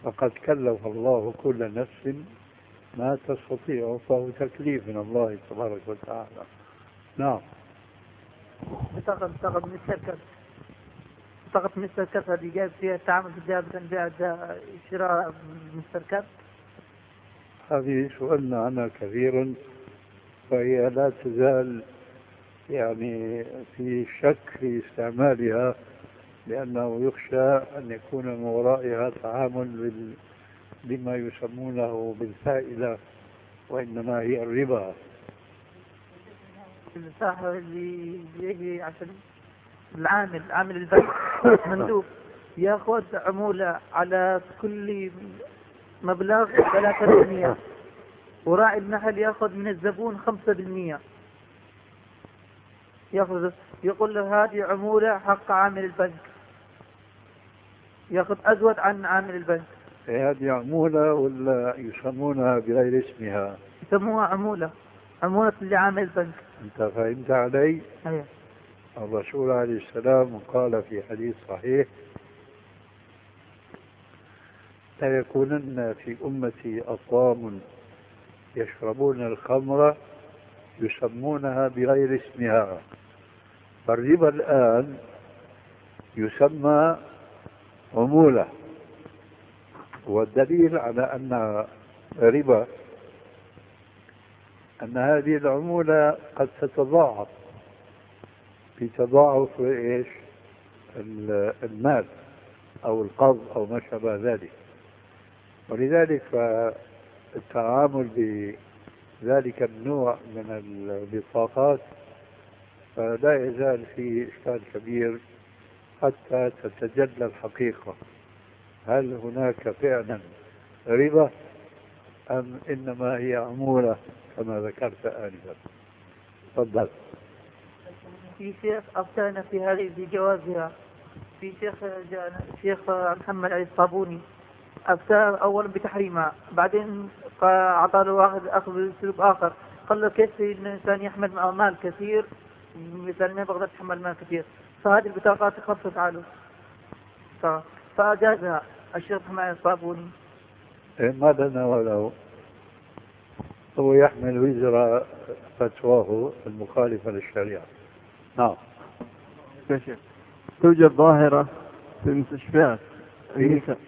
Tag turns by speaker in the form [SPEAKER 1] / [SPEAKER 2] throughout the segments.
[SPEAKER 1] فقد كلف الله كل نفس ما تستطيع، فهو تكليف من الله تبارك وتعالى. نعم.
[SPEAKER 2] بطاقة مستر كات هذه جايب فيها التعامل بعد شراء مستر كات.
[SPEAKER 1] هذه سؤالنا عنها كثيرا، فهي لا تزال يعني في شك في استعمالها، لأنه يخشى أن يكون من ورائها تعامل بما يسمونه بالفائدة، وإنما هي الربا.
[SPEAKER 2] الساحر اللي يجي عشان عامل البنك مندوب ياخذ عمولة على كل مبلغ 3%، وراعي المحل ياخذ من الزبون 5%. يقول له هذه عمولة حق عامل البنك، ياخذ أزود عن عامل البنك.
[SPEAKER 1] هذه عمولة ولا يسمونها بغير اسمها؟
[SPEAKER 2] يسموها عمولة اللي عامل البنك.
[SPEAKER 1] أنت فهمت علي؟
[SPEAKER 2] أيه.
[SPEAKER 1] الرسول عليه السلام قال في حديث صحيح: لا يكونن في أمتي أقوام يشربون الخمر يسمونها بغير اسمها. فالربا الآن يسمى عمولة، والدليل على أن ربا أن هذه العمولة قد تتضاعف بتضاعف إيش؟ المال أو القرض أو ما شابه ذلك. ولذلك فالتعامل بذلك النوع من البطاقات فلا يزال فيه إشكال كبير حتى تتجلى الحقيقة، هل هناك فعلا ربا أم إنما هي عمولة كما ذكرت آنفا. تفضل.
[SPEAKER 2] في شيخ أفتانا في هذه بجوازها، في شيخ محمد علي الصابوني أفتى أولا بتحريمها، بعدين أعطى له واحد أخذ بسلوك آخر، قال له كيف الإنسان يحمل مال كثير، مثلا ما بقدر تحمل مال كثير، فهذه البطاقات تخفف عنه فأجازها الشيخ محمد علي الصابوني.
[SPEAKER 1] ماذا نوله؟ هو يحمل وزر فتواه المخالفة للشريعة. نعم.
[SPEAKER 3] توجد ظاهرة في مستشفيات النساء،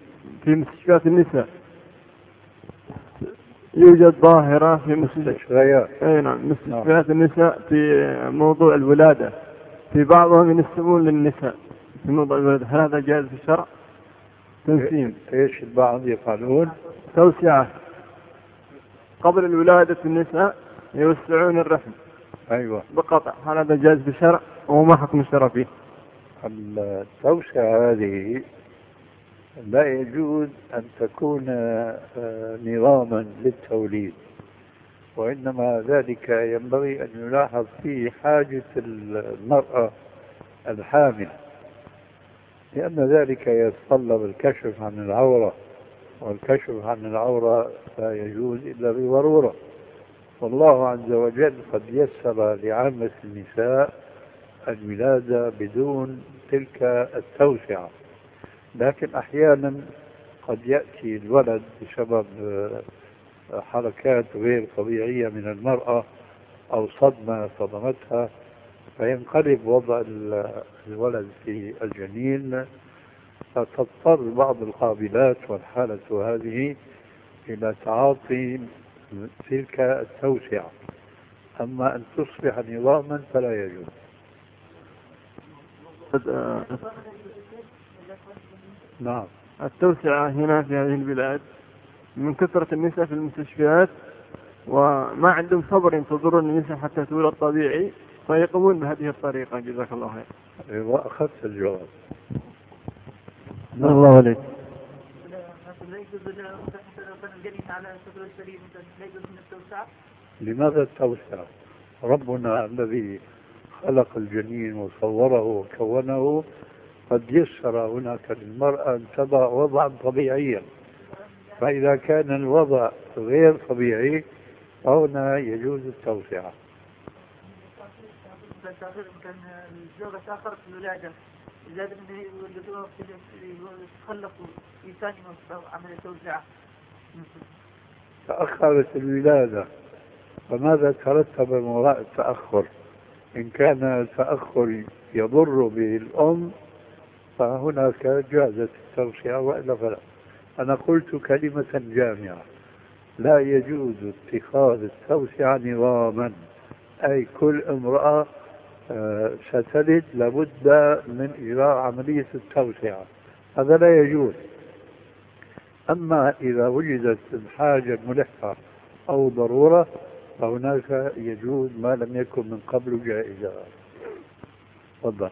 [SPEAKER 3] يوجد ظاهرة في مستشفيات مستشفيات النساء في موضوع الولادة، في بعضهم ينسبون للنساء في موضوع الولادة. هل هذا جائز في الشرع؟ تنسيم.
[SPEAKER 1] ايش البعض يفعلون؟
[SPEAKER 3] توسعة قبل الولادة في النساء، يوسعون الرحم.
[SPEAKER 1] أيوة.
[SPEAKER 3] بقطع. هل هذا جائز في الشرع وما حكم الشرع فيه؟
[SPEAKER 1] التوسعة هذه لا يجوز أن تكون نظاما للتوليد، وإنما ذلك ينبغي أن يلاحظ فيه حاجة المرأة الحامل، لأن ذلك يتطلب الكشف عن العورة، والكشف عن العورة لا يجوز إلا بضرورة. والله عز وجل قد يسر لعامة النساء الولادة بدون تلك التوسعة، لكن أحيانا قد يأتي الولد بسبب حركات غير طبيعية من المرأة أو صدمة صدمتها، فينقلب وضع الولد في الجنين، فتضطر بعض القابلات والحالة هذه إلى تعاطي تلك التوسعة. أما أن تصبح نظاما فلا يجوز. نعم.
[SPEAKER 3] التوسعة هنا في هذه البلاد من كثرة النساء في المستشفيات، وما عندهم صبر ينتظرون النساء حتى تولد طبيعي، فيقومون بهذه الطريقة. جزاك الله خير.
[SPEAKER 1] وأخذت الجواب.
[SPEAKER 3] نعم. الله عليك.
[SPEAKER 1] لماذا التوسعة؟ ربنا الذي خلق الجنين وصوره وكونه قد يسر هناك للمرأة أن تضع وضعا طبيعيا، فإذا كان الوضع غير طبيعي فهنا يجوز التوسعة.
[SPEAKER 2] كان الزوجة تأخرت في الولادة زاد من يولدوها يتخلفوا في ثاني عمل التوزيع.
[SPEAKER 1] تأخرت الولادة، فماذا ترتب من وراء التأخر؟ إن كان التأخر يضر به الأم فهناك جازت التوسعة، وإلا فلا. أنا قلت كلمة جامعة: لا يجوز اتخاذ التوسعة نظاما، أي كل امرأة ستلد لابد من إجراء عملية التوسعة، هذا لا يجوز. أما إذا وجدت الحاجة الملحة أو ضرورة فهناك يجوز ما لم يكن من قبل جائزا. تفضل.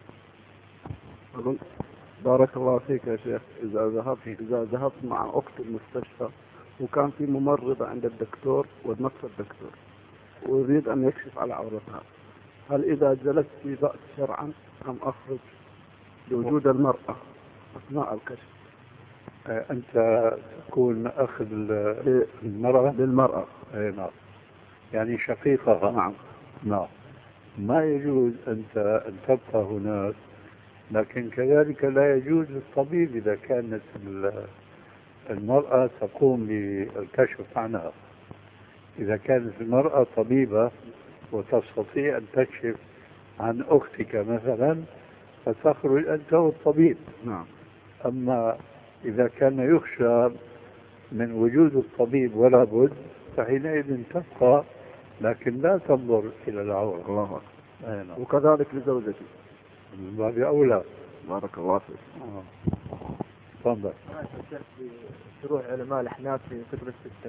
[SPEAKER 4] بارك الله فيك يا شيخ، إذا ذهبت مع أخت المستشفى وكان في ممرضة عند الدكتور ونفس الدكتور ويريد أن يكشف على عورتها، هل إذا جلست في بأس شرعا أم أخرج لوجود المرأة أثناء الكشف؟
[SPEAKER 1] أنت تكون أخذ المرأة
[SPEAKER 4] للمرأة.
[SPEAKER 1] نعم، يعني شقيقها.
[SPEAKER 4] نعم.
[SPEAKER 1] نعم، ما يجوز أنت أن تبقى هناك، لكن كذلك لا يجوز للطبيب إذا كانت المرأة تقوم بالكشف عنها. إذا كانت المرأة طبيبة وتستطيع أن تكشف عن أختك مثلا فتخرج أنت والطبيب.
[SPEAKER 4] نعم.
[SPEAKER 1] أما إذا كان يخشى من وجود الطبيب ولا بد فحينئذ تبقى، لكن لا تنظر إلى العورة.
[SPEAKER 4] الله أكبر. وكذلك لزوجتي
[SPEAKER 1] من باب أولى.
[SPEAKER 4] بارك الله فيك.
[SPEAKER 1] تفضل.
[SPEAKER 3] شروح علماء الأحناف في كتب الستة.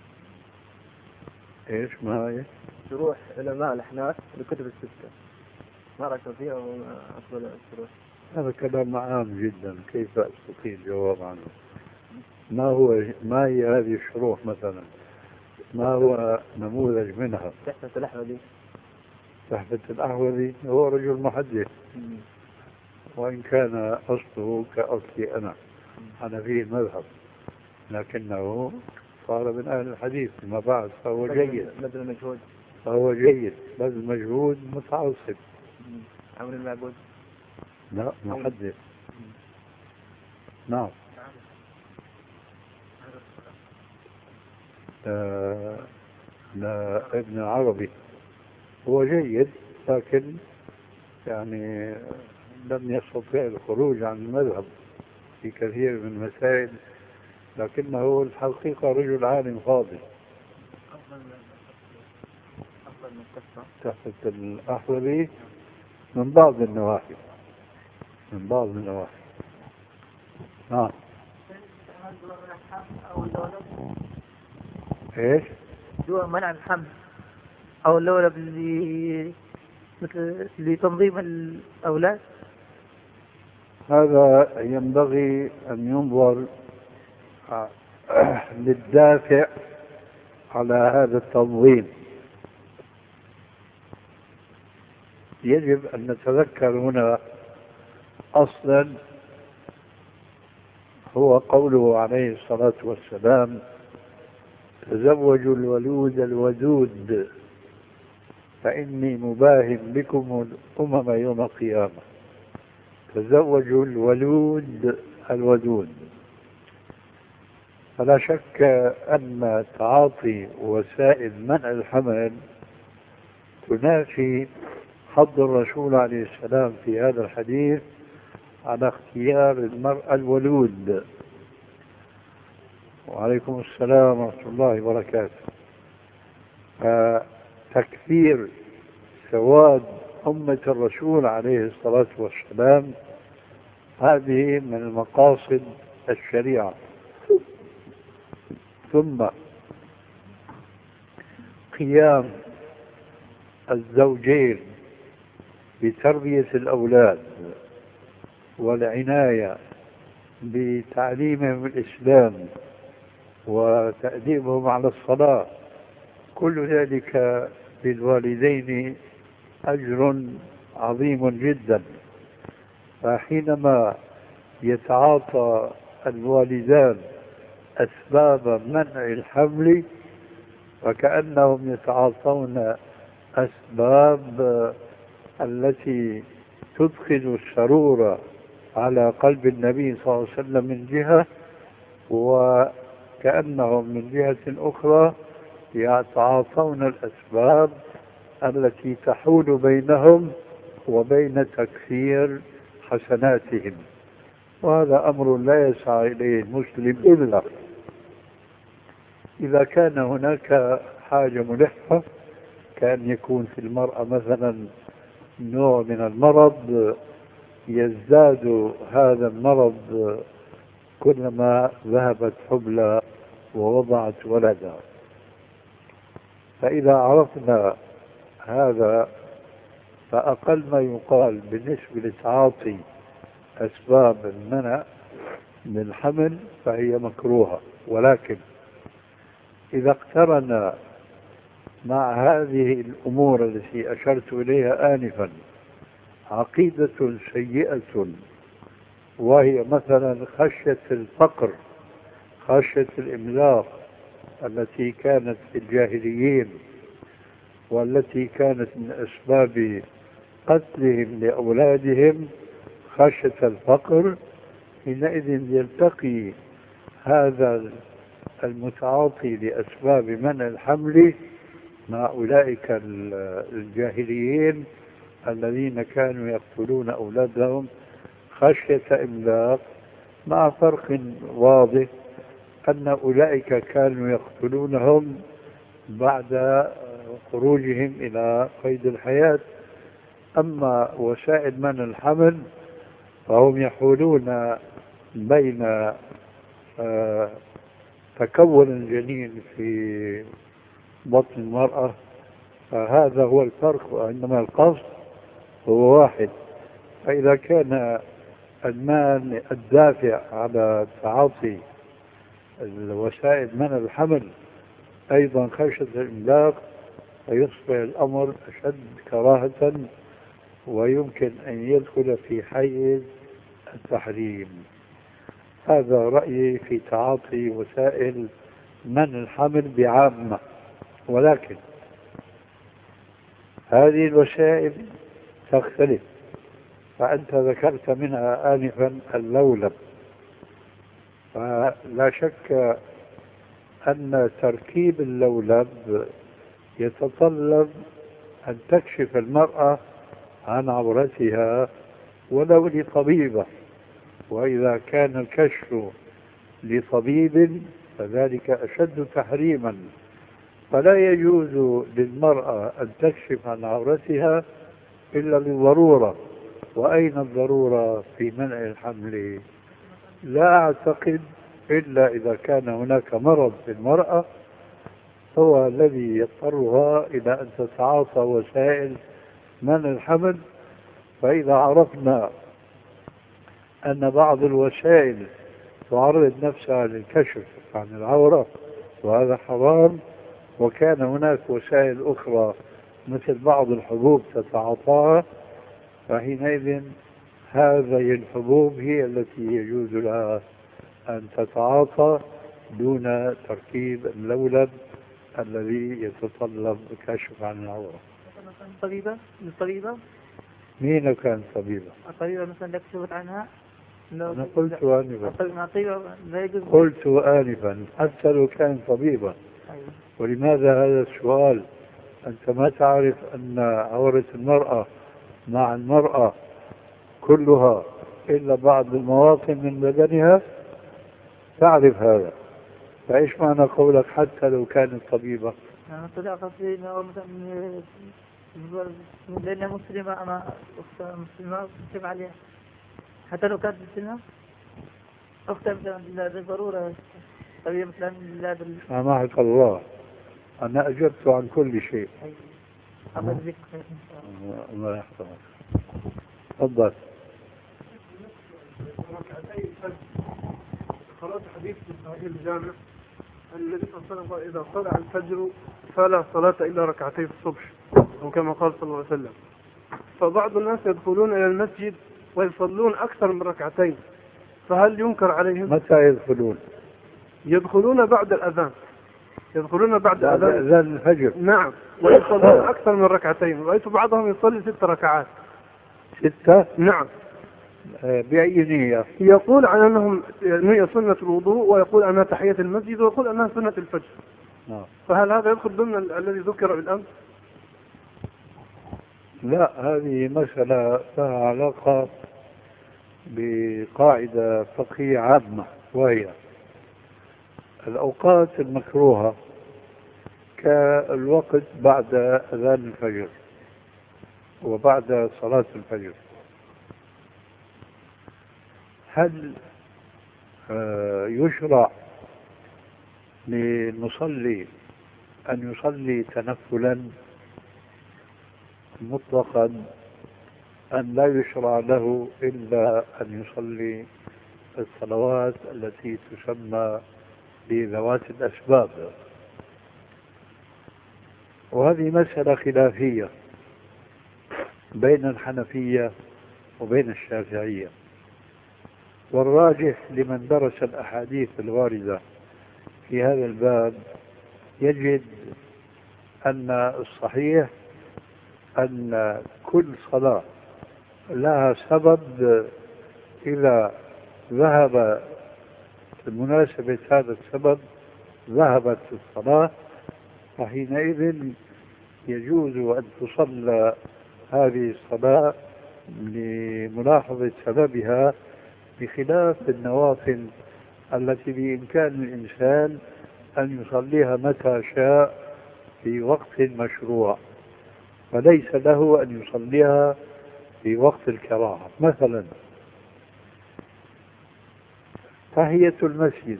[SPEAKER 1] إيش ما هي؟
[SPEAKER 3] شروح علماء الأحناف في كتب الستة، ما رأيك فيها وما أفضل الشروح؟
[SPEAKER 1] هذا كلام عام جدا، كيف أستطيع الجواب عنه؟ ما هي هذه الشروح مثلا؟ ما هو نموذج منها؟
[SPEAKER 3] تحفة الأحوذي.
[SPEAKER 1] تحفة الأحوذي هو رجل محدث، وإن كان أصله كأصلي أنا فيه المذهب، لكنه صار من أهل الحديث فيما بعد، فهو جيد.
[SPEAKER 3] بذل مجهود.
[SPEAKER 1] فهو جيد، بذل مجهود متعصب.
[SPEAKER 3] عمر المعبود.
[SPEAKER 1] لا، محدث. نعم. لا، ابن عربي هو جيد، لكن يعني لم يستطيع الخروج عن المذهب في كثير من المسائل، لكنه الحقيقة رجل عالم فاضل. تحت الأحوذي من بعض النواحي. نعم. ايش؟
[SPEAKER 2] دواء منع الحمل او اللولب اللي مثل لتنظيم الاولاد.
[SPEAKER 1] هذا ينبغي ان ينظر للدافع على هذا التنظيم. يجب ان نتذكر هنا اصلا هو قوله عليه الصلاة والسلام: تزوجوا الولود الودود فإني مباهم بكم الأمم يوم القيامة. تزوجوا الولود الودود. فلا شك أن تعاطي وسائل منع الحمل تنافي حض الرسول عليه السلام في هذا الحديث على اختيار المرأة الولود. وعليكم السلام ورحمة الله وبركاته. تكثير سواد أمة الرسول عليه الصلاة والسلام هذه من المقاصد الشريعة. ثم قيام الزوجين بتربية الأولاد والعناية بتعليمهم الإسلام وتأديبهم على الصلاة، كل ذلك للوالدين أجر عظيم جدا. فحينما يتعاطى الوالدان أسباب منع الحمل فكأنهم يتعاطون أسباب التي تدخل السرور على قلب النبي صلى الله عليه وسلم من جهة، وكأنهم من جهة أخرى يتعاطون الأسباب التي تحول بينهم وبين تكثير حسناتهم. وهذا أمر لا يسعى إليه المسلم إلا إذا كان هناك حاجة ملحة، كأن يكون في المرأة مثلا نوع من المرض يزداد هذا المرض كلما ذهبت حبلى ووضعت ولدها. فإذا عرفنا هذا فأقل ما يقال بالنسبة لتعاطي أسباب المنع من الحمل فهي مكروهة. ولكن إذا اقترن مع هذه الأمور التي أشرت إليها آنفا عقيدة سيئة، وهي مثلا خشية الفقر، خشية الإملاق التي كانت في الجاهليين والتي كانت من أسباب قتلهم لأولادهم، خشية الفقر، حينئذ يلتقي هذا المتعاطي لأسباب منع الحمل مع أولئك الجاهليين الذين كانوا يقتلون أولادهم خشية إملاق، مع فرق واضح أن أولئك كانوا يقتلونهم بعد خروجهم إلى قيد الحياة. أما وسائل منع الحمل فهم يحولون بين تكون الجنين في بطن المرأة، فهذا هو الفرق، وإنما القصد هو واحد. فإذا كان المال الدافع على تعاطي الوسائل منع الحمل أيضا خشية الإملاق، فيصبح الأمر أشد كراهة ويمكن أن يدخل في حيز التحريم. هذا رأيي في تعاطي وسائل منع الحمل بعامة. ولكن هذه الوسائل تختلف، فأنت ذكرت منها آنفا اللولب، فلا شك أن تركيب اللولب يتطلب أن تكشف المرأة عن عورتها ولو لطبيبة، وإذا كان الكشف لطبيب فذلك أشد تحريما. فلا يجوز للمرأة أن تكشف عن عورتها إلا للضرورة. وأين الضرورة في منع الحمل؟ لا أعتقد إلا إذا كان هناك مرض في المرأة هو الذي يضطرها إلى أن تتعاطى وسائل منع الحمل. فإذا عرفنا أن بعض الوسائل تعرض نفسها للكشف عن العورة وهذا حرام، وكان هناك وسائل أخرى مثل بعض الحبوب تتعاطاها، فحينئذ هذه الحبوب هي التي يجوز لها أن تتعاطى دون تركيب اللولب الذي يتطلب الكشف عن العورة.
[SPEAKER 2] الطبيبة
[SPEAKER 1] مين كان طبيبة؟
[SPEAKER 2] الطبيبة مثلا كشفت عنها.
[SPEAKER 1] أنا قلت آنفا،
[SPEAKER 2] لا
[SPEAKER 1] قلت آنفا حتى لو كان طبيبا.
[SPEAKER 2] أيوة.
[SPEAKER 1] ولماذا هذا السؤال؟ أنت ما تعرف أن عورة المرأة مع المرأة كلها إلا بعض المواطن من بدنها؟ تعرف هذا، فإيش معنى قولك حتى لو كانت طبيبة؟
[SPEAKER 2] أنا طلع قصدي أنه مثلا لأنها مسلمة، أنا أختها مسلمة أكتب عليها حتى لو كانت مسلمة أختها مثلا بالضرورة طبيعة مثلا
[SPEAKER 1] سامحك الله، أنا أجبت عن كل شيء. الله يحفظك. تفضل.
[SPEAKER 3] قرأت حديث في صحيح الجامع النبي صلى الله عليه وسلم قال إذا طلع الفجر فلا صلاة إلا ركعتي الصبح، أو كما قال صلى الله عليه وسلم. فبعض الناس يدخلون إلى المسجد ويصلون أكثر من ركعتين، فهل ينكر عليهم؟
[SPEAKER 1] متى يدخلون؟
[SPEAKER 3] يدخلون بعد الأذان، يدخلون بعد
[SPEAKER 1] أذان الفجر.
[SPEAKER 3] نعم، ويصلون أكثر من ركعتين. رأيت بعضهم يصلي 6 ركعات،
[SPEAKER 1] 6.
[SPEAKER 3] نعم.
[SPEAKER 1] بأي نية؟
[SPEAKER 3] يقول عن أنهم نية سنة الوضوء، ويقول أنها تحية المسجد، ويقول أنها سنة الفجر.
[SPEAKER 1] نعم.
[SPEAKER 3] فهل هذا يدخل ضمن الذي ذكر بالأمس؟
[SPEAKER 1] لا، هذه مسألة لها علاقة بقاعدة فقهية عامة، وهي الأوقات المكروهة كالوقت بعد أذان الفجر وبعد صلاة الفجر. هل يشرع للمصلي أن يصلي تنفلا مطلقا، أن لا يشرع له إلا أن يصلي الصلوات التي تسمى بذوات الأسباب؟ وهذه مسألة خلافية بين الحنفية وبين الشافعية، والراجح لمن درس الأحاديث الواردة في هذا الباب يجد أن الصحيح أن كل صلاة لها سبب إذا ذهب بمناسبة هذا السبب ذهبت الصلاة، فحينئذ يجوز أن تصلى هذه الصلاة لملاحظة سببها، بخلاف النوافل التي بإمكان الإنسان أن يصليها متى شاء في وقت مشروع، فليس له أن يصليها في وقت الكراهة. مثلا تحية المسجد،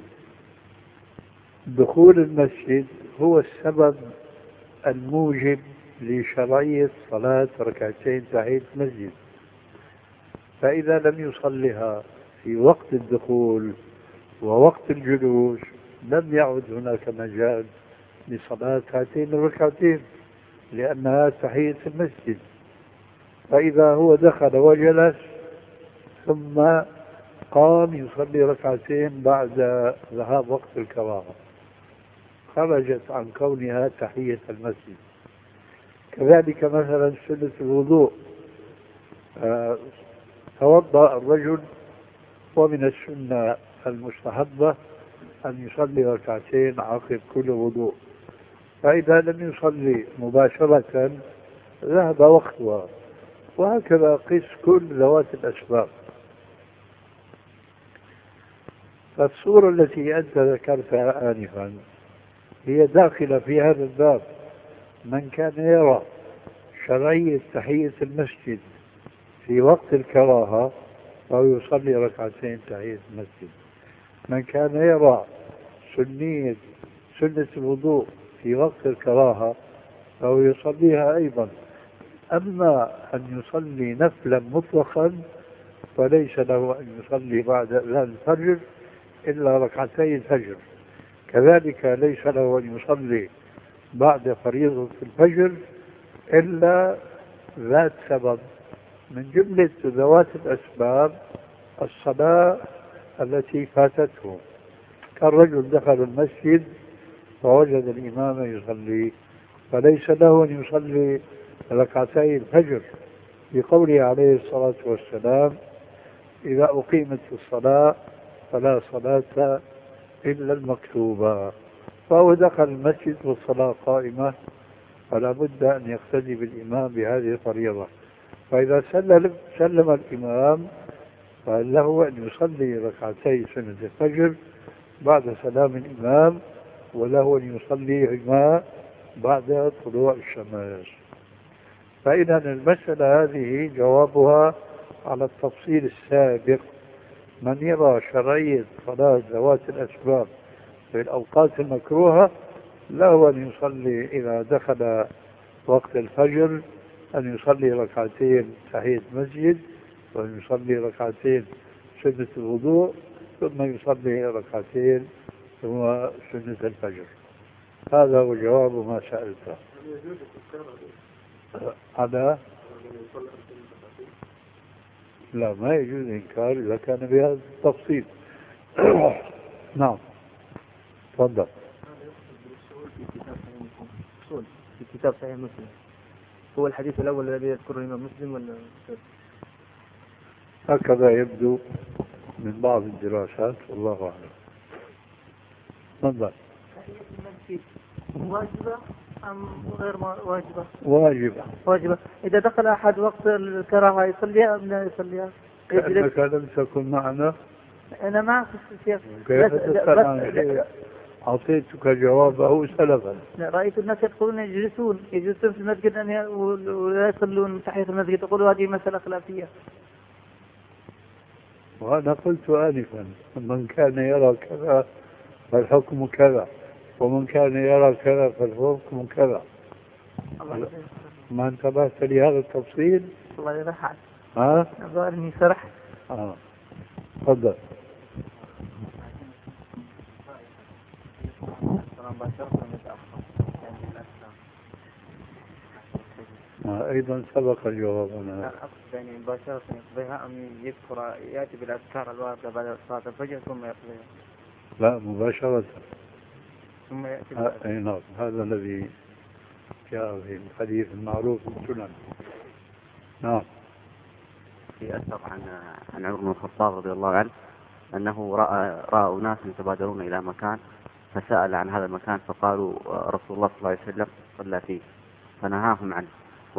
[SPEAKER 1] دخول المسجد هو السبب الموجب لشرعية صلاة ركعتين تحية المسجد، فإذا لم يصلها في وقت الدخول ووقت الجلوس لم يعد هناك مجال لصلاة هاتين الركعتين، لأنها تحية المسجد. فإذا هو دخل وجلس ثم قام يصلي ركعتين بعد ذهاب وقت الكراهة، خرجت عن كونها تحية المسجد. كذلك مثلا سنة الوضوء، توضأ الرجل، ومن السنة المستحبة أن يصلي ركعتين عقب كل وضوء، فإذا لم يصلي مباشرة ذهب وقتها، وهكذا قس كل ذوات الأسباب. فالصورة التي أنت ذكرتها آنفا هي داخلة في هذا الباب. من كان يرى شرعية تحية المسجد في وقت الكراهة فهو يصلي ركعتين تحية المسجد. من كان يرى سنة الوضوء في وقت الكراهة فهو يصليها أيضا. أما أن يصلي نفلا مطلقا فليس له أن يصلي بعد أذان الفجر إلا ركعتي الفجر، كذلك ليس له أن يصلي بعد فريضة الفجر إلا ذات سبب من جملة ذوات الأسباب، الصلاة التي فاتته، كالرجل دخل المسجد فوجد الإمام يصلي فليس له أن يصلي ركعتي الفجر، بقوله عليه الصلاة والسلام: إذا أقيمت الصلاة فلا صلاة إلا المكتوبة. فهو دخل المسجد والصلاة قائمة، فلا بد أن يقتدي بالإمام بهذه الفريضة. فإذا سلم الإمام فله أن يصلي ركعتي سنة الفجر بعد سلام الإمام، وله أن يصليهما بعد طلوع الشمس. فإذا المسألة هذه جوابها على التفصيل السابق. من يرى شرعية صلاة ذوات الأسباب في الأوقات المكروهة له أن يصلي إذا دخل وقت الفجر أن يصلي ركعتين تحية المسجد، وأن يصلي ركعتين سنة الوضوء، ثم يصلي ركعتين ثم سنة الفجر. هذا هو جواب ما سألته. على لا، ما يجوز إنكار إذا كان بهذا التفصيل. نعم، تفضل.
[SPEAKER 3] في كتاب صحيح مسلم، هو الحديث الأول الذي يذكره الإمام مسلم ولا؟
[SPEAKER 1] هكذا يبدو من بعض الدراسات، والله أعلم. تفضل.
[SPEAKER 2] تحية المسجد واجبة أم غير واجبة؟
[SPEAKER 1] واجبة.
[SPEAKER 2] واجبة. إذا دخل أحد وقت الكراهة يصليها أم لا يصليها؟
[SPEAKER 1] كأنك لم تكن معنا.
[SPEAKER 2] أنا معك الشيخ.
[SPEAKER 1] كيف تسأل عن شيء أعطيتك جوابه سلفا؟
[SPEAKER 2] رأيت الناس يدخلون يجلسون في المسجد ولا يصلون تحية المسجد، يقولوا هذه مسألة خلافية.
[SPEAKER 1] وأنا قلت آنفا من كان يرى كذا فالحكم كذا، ومن كان يرى كذا فالحكم كذا. ما انتبهت لهذا التفصيل؟
[SPEAKER 2] الله يرحمك.
[SPEAKER 1] ها؟
[SPEAKER 2] الظاهر إني سرحت.
[SPEAKER 1] تفضل. أيضا سبق الجواب. أنا
[SPEAKER 5] أقصد يعني مباشرة يقضيها أم يذكر يأتي بالأذكار الواردة بعد صلاة الفجر ثم يقضيها؟
[SPEAKER 1] لا، مباشرة
[SPEAKER 5] ثم يأتي
[SPEAKER 1] أي نعم، هذا الذي جاء في الحديث المعروف بالسنن. نعم.
[SPEAKER 6] في أثر عن عمر بن الخطاب رضي الله عنه أنه رأى أناس يتبادرون إلى مكان فسأل عن هذا المكان فقالوا رسول الله صلى الله عليه وسلم صلى فيه فنهاهم عنه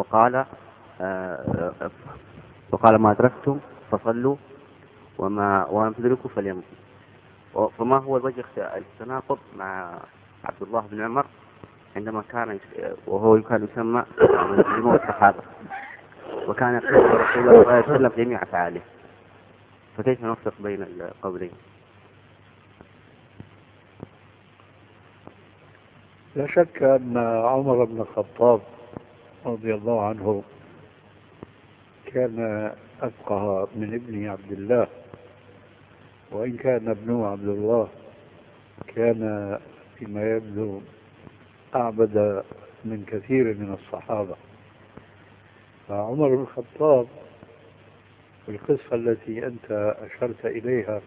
[SPEAKER 6] وقال ما أدركتم فصلوا وما لم تدركوا فليمضوا. فما هو وجه التناقض مع عبد الله بن عمر عندما كان وهو كان يسمى مجموع الصحابة وكان يقول رسول الله صلى الله عليه وسلم جميع أفعاله، فكيف نفرق بين القولين؟
[SPEAKER 1] لا شك أن عمر بن الخطاب رضي الله عنه كان أفقه من ابنه عبد الله، وإن كان ابنه عبد الله كان فيما يبدو أعبد من كثير من الصحابة. فعمر بن الخطاب في القصة التي أنت أشرت إليها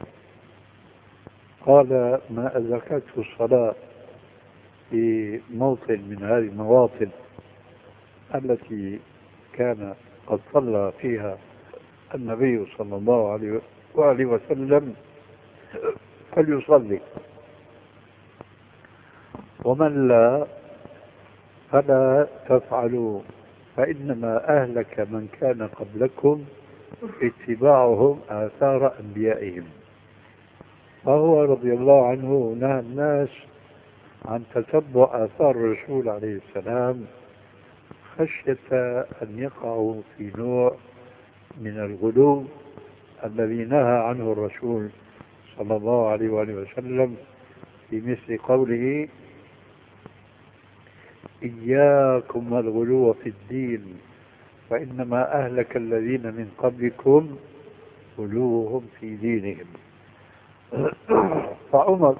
[SPEAKER 1] قال ما أدركته الصلاة في موطن من هذه المواطن التي كان قد صلى فيها النبي صلى الله عليه وآله وسلم فليصلي، ومن لا فلا تفعلوا فإنما أهلك من كان قبلكم اتباعهم آثار أنبيائهم. فهو رضي الله عنه نهى الناس عن تتبع آثار الرسول عليه السلام خشية أن يقعوا في نوع من الغلو الذي نهى عنه الرسول صلى الله عليه وآله وسلم في مثل قوله إياكم والغلو في الدين فإنما أهلك الذين من قبلكم غلوهم في دينهم. فعمر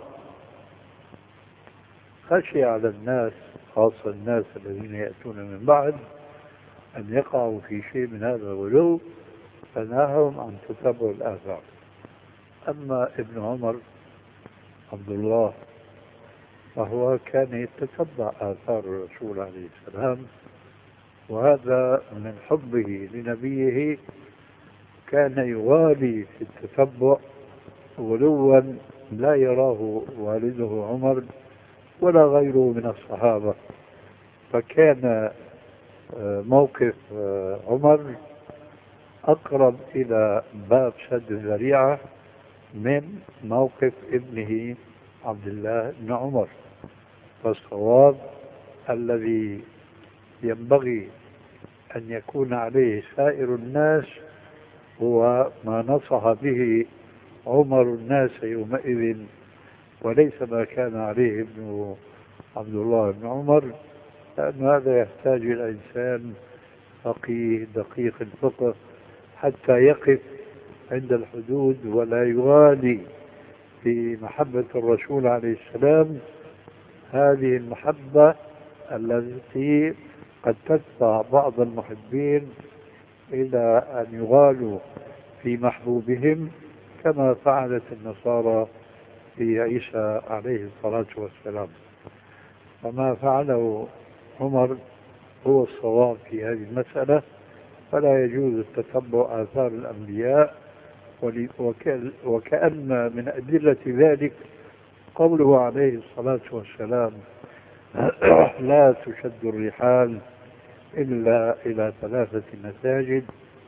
[SPEAKER 1] خشي على الناس خاصة الناس الذين يأتون من بعد أن يقعوا في شيء من هذا الغلو فنهاهم عن تتبع الآثار. أما ابن عمر عبد الله فهو كان يتتبع آثار الرسول عليه السلام، وهذا من حبه لنبيه كان يغالي في التتبع غلوا لا يراه والده عمر ولا غيره من الصحابة. فكان موقف عمر أقرب إلى باب سد الذريعة من موقف ابنه عبد الله بن عمر. فالصواب الذي ينبغي أن يكون عليه سائر الناس هو ما نصح به عمر الناس يومئذ، وليس ما كان عليه ابن عبد الله بن عمر، لأن هذا يحتاج إلى إنسان فقيه دقيق الفقه حتى يقف عند الحدود ولا يغالي في محبة الرسول عليه السلام هذه المحبة التي قد تدفع بعض المحبين إلى أن يغالوا في محبوبهم كما فعلت النصارى في عيسى عليه الصلاة والسلام. وما فعله عمر هو الصواب في هذه المسألة، فلا يجوز التتبع آثار الأنبياء وكأن من أدلة ذلك قوله عليه الصلاة والسلام لا تشد الرحال إلا إلى 3 مساجد: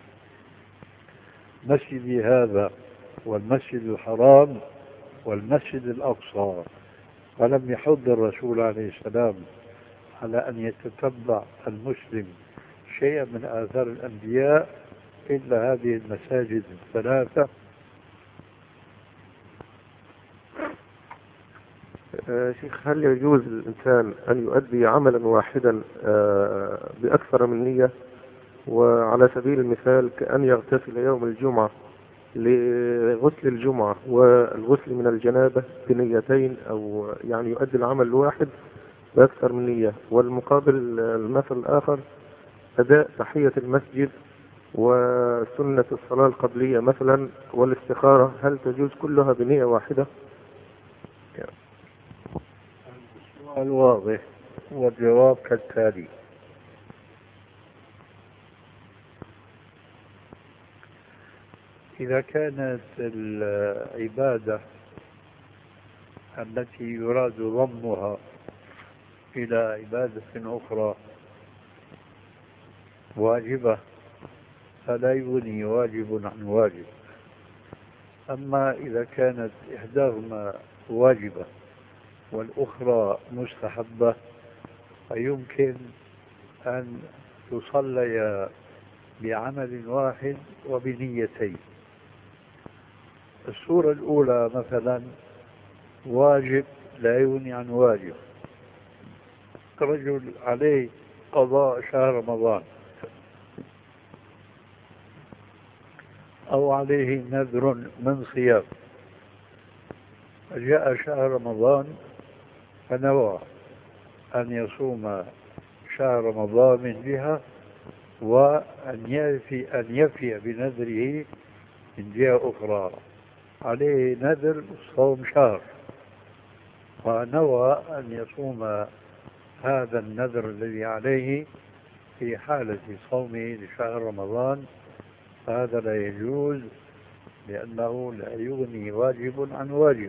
[SPEAKER 1] مسجدي هذا والمسجد الحرام والمسجد الأقصى. ولم يحض الرسول عليه السلام على أن يتتبع المسلم شيئا من آثار الأنبياء إلا هذه المساجد 3.
[SPEAKER 7] شيخ، هل يجوز للإنسان أن يؤدي عملا واحدا بأكثر من نية؟ وعلى سبيل المثال كأن يغتسل يوم الجمعة لغسل الجمعة والغسل من الجنابة بنيتين، أو يعني يؤدي العمل الواحد بأكثر من نية. والمقابل المثل الآخر أداء تحية المسجد وسنة الصلاة القبلية مثلا والاستخارة، هل تجوز كلها بنية واحدة؟
[SPEAKER 1] السؤال واضح والجواب كالتالي: إذا كانت العبادة التي يراد ضمها إلى عبادة أخرى واجبة فلا يغني واجب عن واجب. أما إذا كانت إحداهما واجبة والأخرى مستحبة فيمكن أن تصلي بعمل واحد وبنيتين. الصورة الأولى مثلا واجب لا يغني عن واجب: رجل عليه قضاء شهر رمضان أو عليه نذر من صيام، جاء شهر رمضان فنوى أن يصوم شهر رمضان من جهة وأن يفي بنذره من جهة أخرى. عليه نذر صوم شهر ونوى أن يصوم هذا النذر الذي عليه في حالة صومه لشهر رمضان، فهذا لا يجوز لأنه لا يغني واجب عن واجب.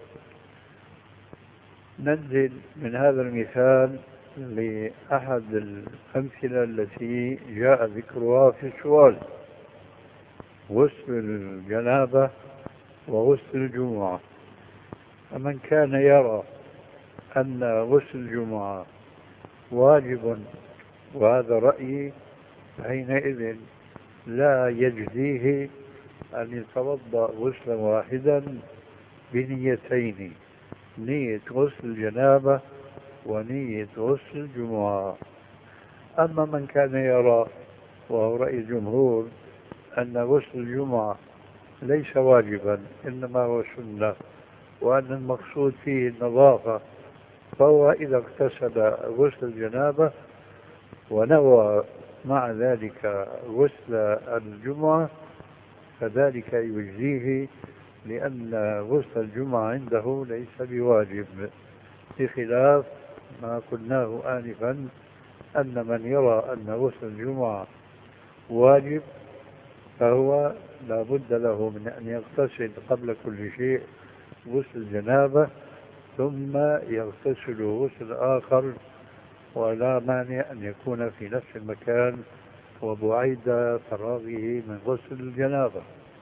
[SPEAKER 1] ننزل من هذا المثال لأحد الأمثلة التي جاء ذكرها في السؤال: غسل الجنابة وغسل الجمعة. فمن كان يرى أن غسل الجمعة واجب وهذا رأيي، حينئذ لا يجزيه أن يتوضأ غسلا واحدا بنيتين: نية غسل الجنابة ونية غسل الجمعة. أما من كان يرى، وهو رأي الجمهور، أن غسل الجمعة ليس واجبا إنما هو سنة وأن المقصود فيه النظافة، فهو إذا اغتسل غسل الجنابة ونوى مع ذلك غسل الجمعة فذلك يجزيه، لأن غسل الجمعة عنده ليس بواجب، بخلاف ما قلناه آنفا أن من يرى أن غسل الجمعة واجب فهو لا بد له من أن يغتسل قبل كل شيء غسل الجنابة ثم يغتسل غسل آخر، ولا مانع أن يكون في نفس المكان وبعيد فراغه من غسل الجنابة.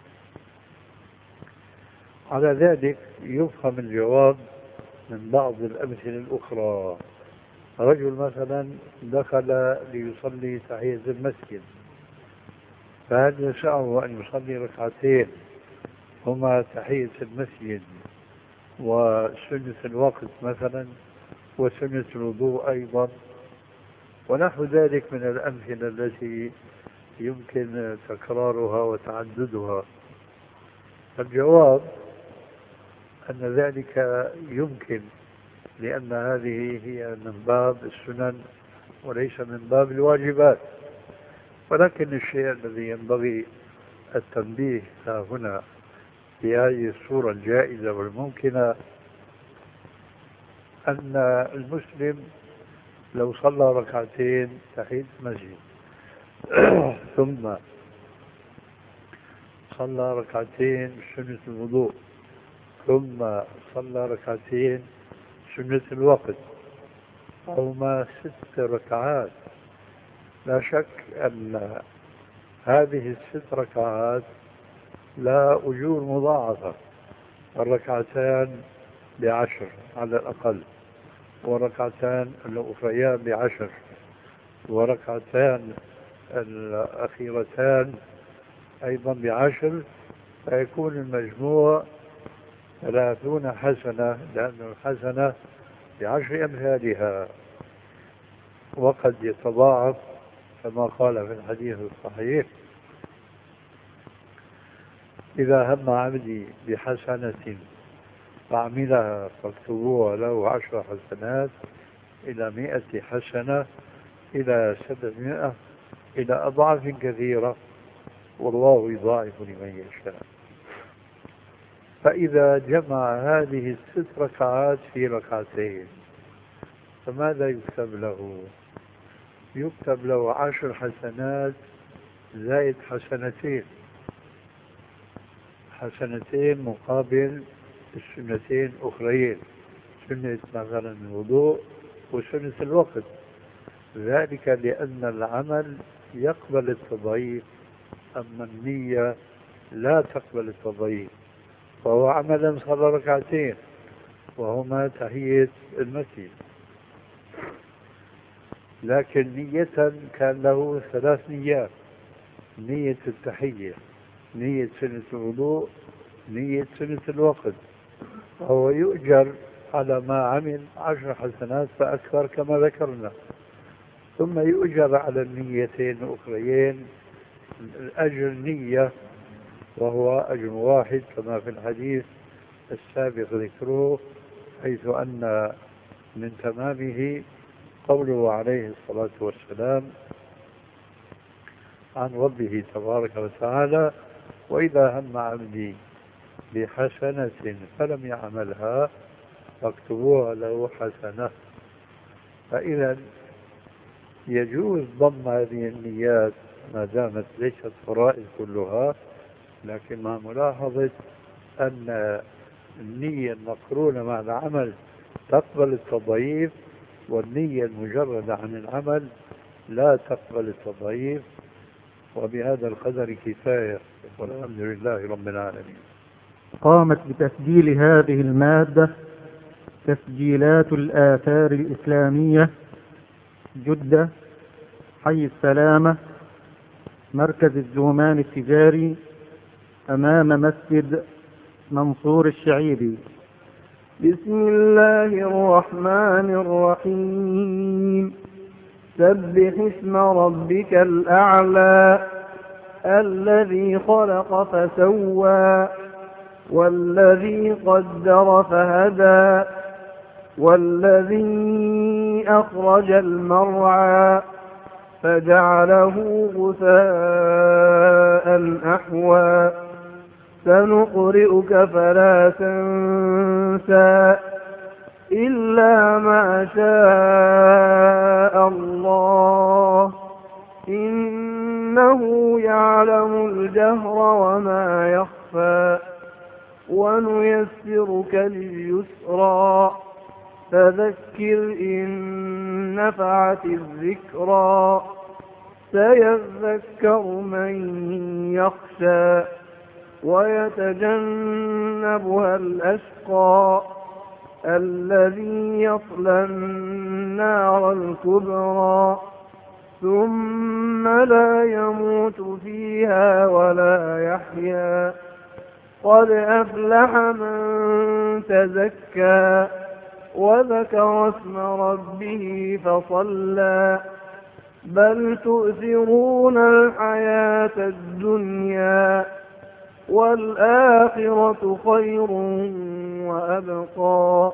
[SPEAKER 1] على ذلك يفهم الجواب من بعض الأمثلة الأخرى: رجل مثلا دخل ليصلي تحية المسجد، فهل يسعه أن يصلي ركعتين هما تحية المسجد وسنة الوقت مثلا وسنة الوضوء أيضا ونحو ذلك من الأمثلة التي يمكن تكرارها وتعددها؟ الجواب أن ذلك يمكن، لأن هذه هي من باب السنن وليس من باب الواجبات. ولكن الشيء الذي ينبغي التنبيه هنا في هذه الصورة الجائزة والممكنة أن المسلم لو صلى ركعتين تحية المسجد ثم صلى ركعتين سنة الوضوء، ثم صلى ركعتين سنة الوقت، أو ما 6 ركعات، لا شك أن هذه ال6 ركعات لا أجور مضاعفة. الركعتان ب10 على الأقل، وركعتان الأخريان ب10، وركعتان الأخيرتان أيضا ب10، فيكون المجموع 30 حسنة، لأن الحسنة ب10 أمثالها، وقد يتضاعف كما قال في الحديث الصحيح: إذا هم عبدي بحسنة فعملها فاكتبوها له 10 حسنات إلى 100 حسنة إلى 700 إلى أضعاف كثيرة، والله يضاعف لمن يشاء. فإذا جمع هذه ال6 ركعات في ركعتين فماذا يكتب له؟ يكتب له 10 حسنات زائد حسنتين مقابل السنتين أخرين، سنة مثلا الوضوء وسنة الوقت، ذلك لأن العمل يقبل التضعيف، أما النية لا تقبل التضعيف، فهو عملا صلى ركعتين وهما تحية المسجد، لكن نية كان له 3 نيات: نية التحية، نية سنة الوضوء، نية سنة الوقت، فهو يؤجر على ما عمل 10 حسنات فأكثر كما ذكرنا، ثم يؤجر على النيتين الأخريين الأجر نية، وهو أجر واحد كما في الحديث السابق ذكره، حيث أن من تمامه قوله عليه الصلاة والسلام عن ربه تبارك وتعالى: وإذا هم عبدي بحسنة فلم يعملها فاكتبوها له حسنة. فإذا يجوز ضم هذه النيات ما دامت ليست فرائض كلها، لكن مع ملاحظة أن النية المقرونة مع العمل تقبل التضعيف، والنية المجردة عن العمل لا تقبل التضعيف. وبهذا القدر كفاية، والحمد لله رب العالمين.
[SPEAKER 8] قامت بتسجيل هذه المادة تسجيلات الآثار الإسلامية، جدة، حي السلامة، مركز الزومان التجاري، أمام مسجد منصور الشعيبي.
[SPEAKER 3] بسم الله الرحمن الرحيم. سبح اسم ربك الأعلى الذي خلق فسوى والذي قدر فهدى والذي أخرج المرعى فجعله غثاء أحوى سنقرئك فلا تنسى إلا ما شاء الله إنه يعلم الجهر وما يخفى ونيسرك لليسرى فذكر إن نفعت الذكرى سيذكر من يخشى ويتجنبها الأشقى الذي يصلى النار الكبرى ثم لا يموت فيها ولا يحيا قد أفلح من تزكى وذكر اسم ربه فصلى بل تؤثرون الحياة الدنيا والآخرة خير وأبقى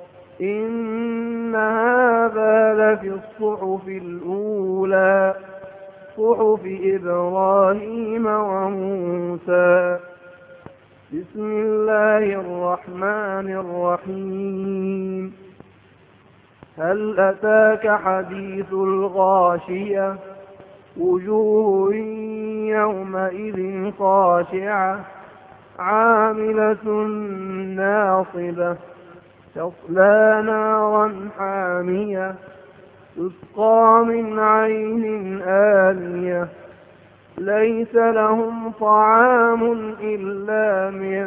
[SPEAKER 3] إن هذا لفي الصحف الأولى صحف إبراهيم وموسى. بسم الله الرحمن الرحيم. هل أتاك حديث الغاشية
[SPEAKER 9] وجوه يومئذ خاشعة عاملة ناصبة تصلى نارا حامية تسقى من عين آنية ليس لهم طعام إلا من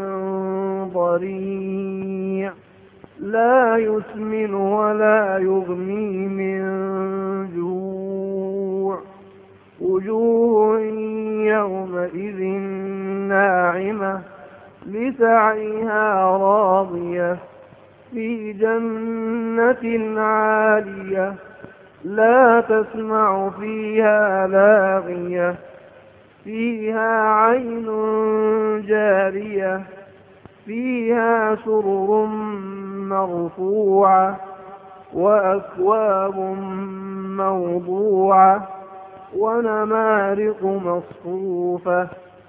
[SPEAKER 9] ضريع لا يسمن ولا يغني من جوع وجوه يومئذ ناعمة لسعيها راضية في جنة عالية لا تسمع فيها لاغية فيها عين جارية فيها سرر مرفوعة وأكواب موضوعة ونمارق مصفوفة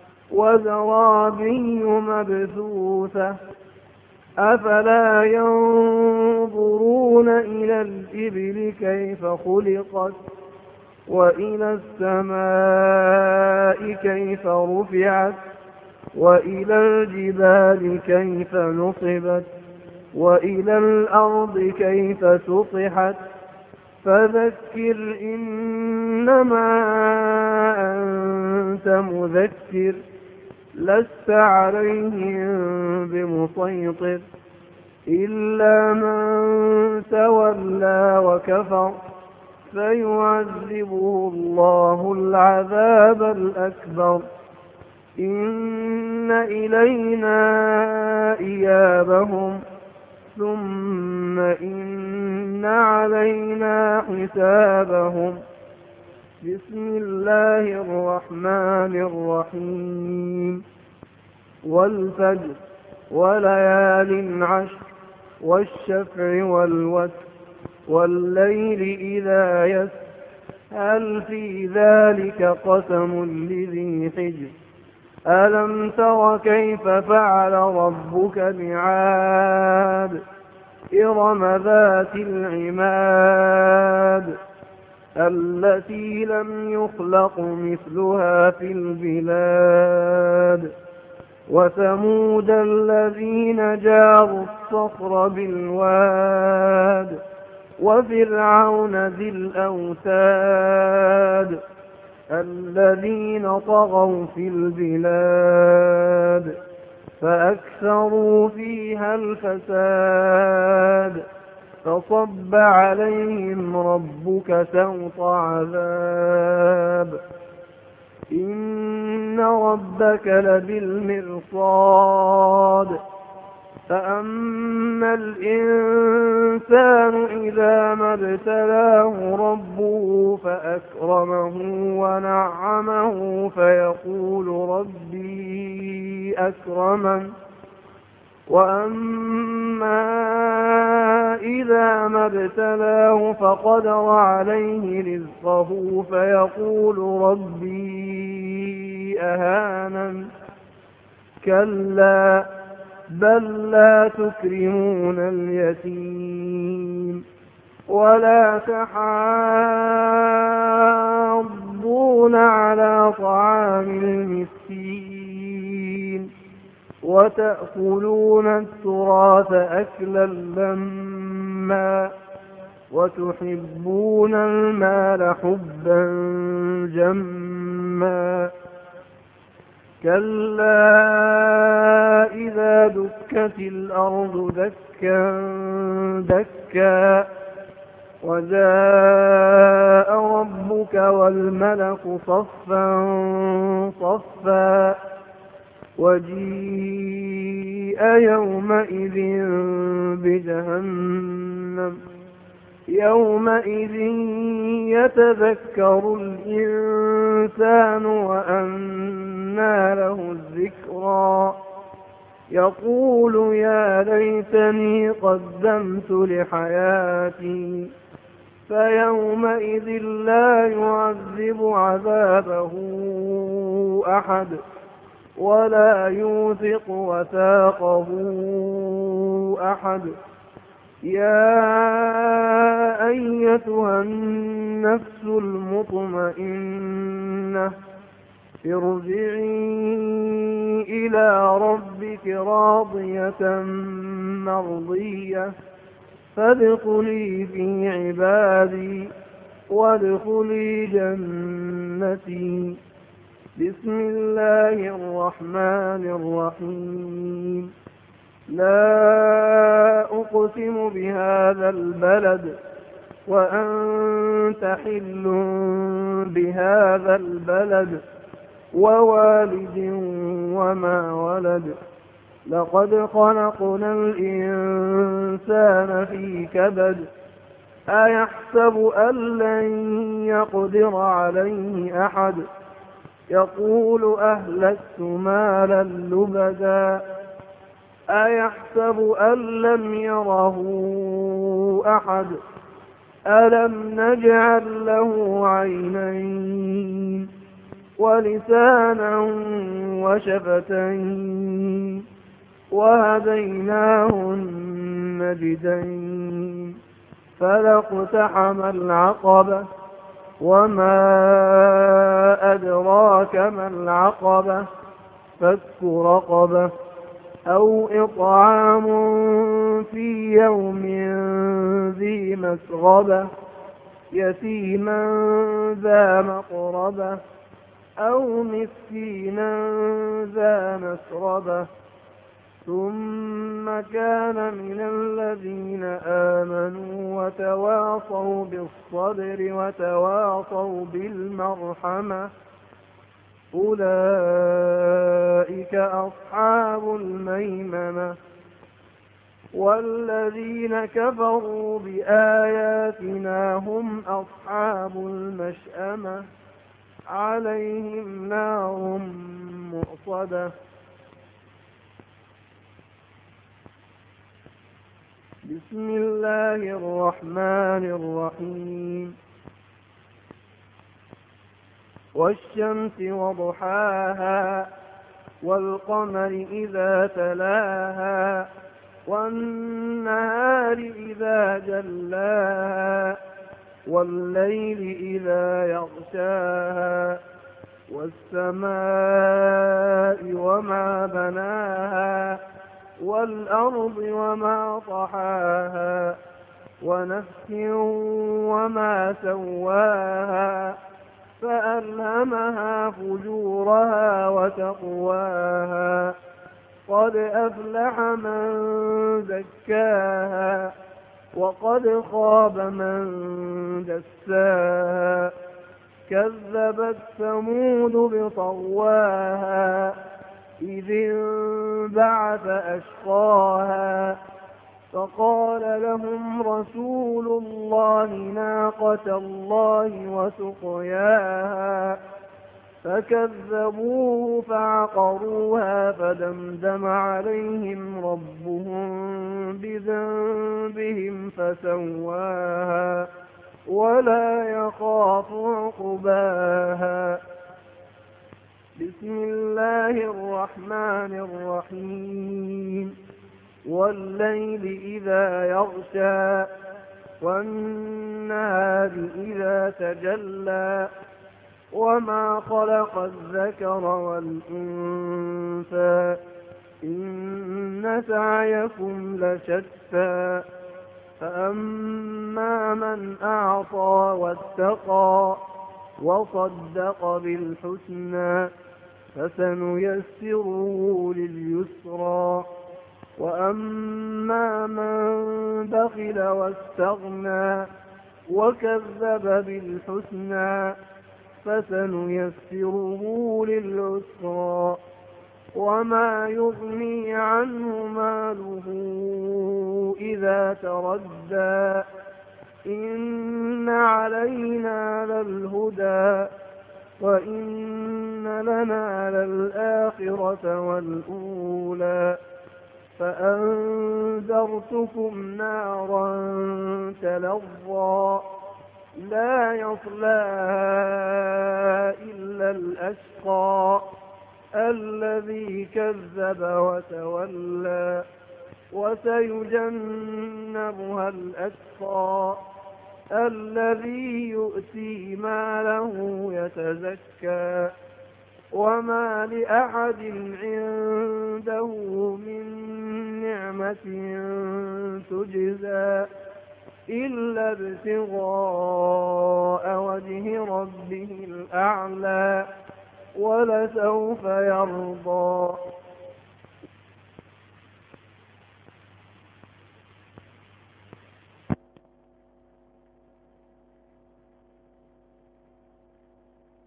[SPEAKER 9] وزرابي مبثوثة أفلا ينظرون إلى الإبل كيف خلقت وإلى السماء كيف رفعت وإلى الجبال كيف نصبت وإلى الأرض كيف سطحت فذكر إنما أنت مذكر لست عليهم بمسيطر إلا من تولى وكفر فيعذبه الله العذاب الأكبر إن إلينا إيابهم ثم إن علينا حسابهم بسم الله الرحمن الرحيم والفجر وليال عشر والشفع والوتر والليل إذا يسر هل في ذلك قسم لذي حجر ألم تر كيف فعل ربك بعاد إرم ذات العماد التي لم يخلق مثلها في البلاد وثمود الذين جاروا الصخر بالواد وفرعون ذي الأوتاد الذين طغوا في البلاد فأكثروا فيها الفساد فصب عليهم ربك سوط عذاب إن ربك لبالمرصاد فأما الإنسان إذا ما ابتلاه ربه فأكرمه ونعمه فيقول ربي أكرمن وأما إذا ما ابتلاه فقدر عليه رزقه فيقول ربي أهانن كلا بل لا تكرمون اليتيم ولا تحاضون على طعام المسكين وتأكلون التراث أكلا لما وتحبون المال حبا جما كلا إذا دكت الأرض دكا دكا وجاء ربك والملك صفا صفا وجيء يومئذ بجهنم يومئذ يتذكر الإنسان وأنى له الذكرى يقول يا ليتني قدمت لحياتي فيومئذ لا يعذب عذابه أحد ولا يوثق وثاقه أحد يا أيتها النفس المطمئنة ارجعي إلى ربك راضية مرضية فادخلي في عبادي وادخلي جنتي. بسم الله الرحمن الرحيم. لا أقسم بهذا البلد وأنت حل بهذا البلد ووالد وما ولد لقد خلقنا الإنسان في كبد أيحسب أن لن يقدر عليه أحد يقول أهلكت مالا لبدا أيحسب أن لم يره أحد ألم نجعل له عينين ولسانا وشفتين وهديناه النجدين فلاقتحم العقبة وما أدراك ما العقبة فك رقبة أو إطعام في يوم ذي مسغبة يتيما ذا مقربة أو مسكينا ذا مسربة ثم كان من الذين آمنوا وتواصوا بالصبر وتواصوا بالمرحمة أولئك أصحاب الميمنة. والذين كفروا بآياتنا هم أصحاب المشأمة عليهم نار مؤصدة. بسم الله الرحمن الرحيم. والشمس وضحاها والقمر إذا تلاها والنهار إذا جلاها والليل إذا يغشاها والسماء وما بناها والأرض وما طحاها ونفس وما سواها فألهمها فجورها وتقواها قد أفلح من زكاها وقد خاب من دساها كذبت ثمود بطغواها إذ انبعث أشقاها فقال لهم رسول الله ناقة الله وسقياها فكذبوه فعقروها فدمدم عليهم ربهم بذنبهم فسواها ولا يخاف عقباها. بسم الله الرحمن الرحيم. والليل إذا يغشى والنهار إذا تجلى وما خلق الذكر والأنثى إن سعيكم لشتى فأما من أعطى واتقى وصدق بالحسنى فسنيسره لليسرى وأما من بخل واستغنى وكذب بالحسنى فسنيسره للعسرى وما يغني عنه ماله إذا تردى إن علينا للهدى وإن لنا للآخرة والأولى فأنذرتكم نارا تلظى لا يصلاها إلا الأشقى الذي كذب وتولى وسيجنبها الأتقى الذي يؤتي ماله يتزكى وما لأحد عنده من نعمة تجزى إلا ابتغاء وجه ربه الأعلى ولسوف يرضى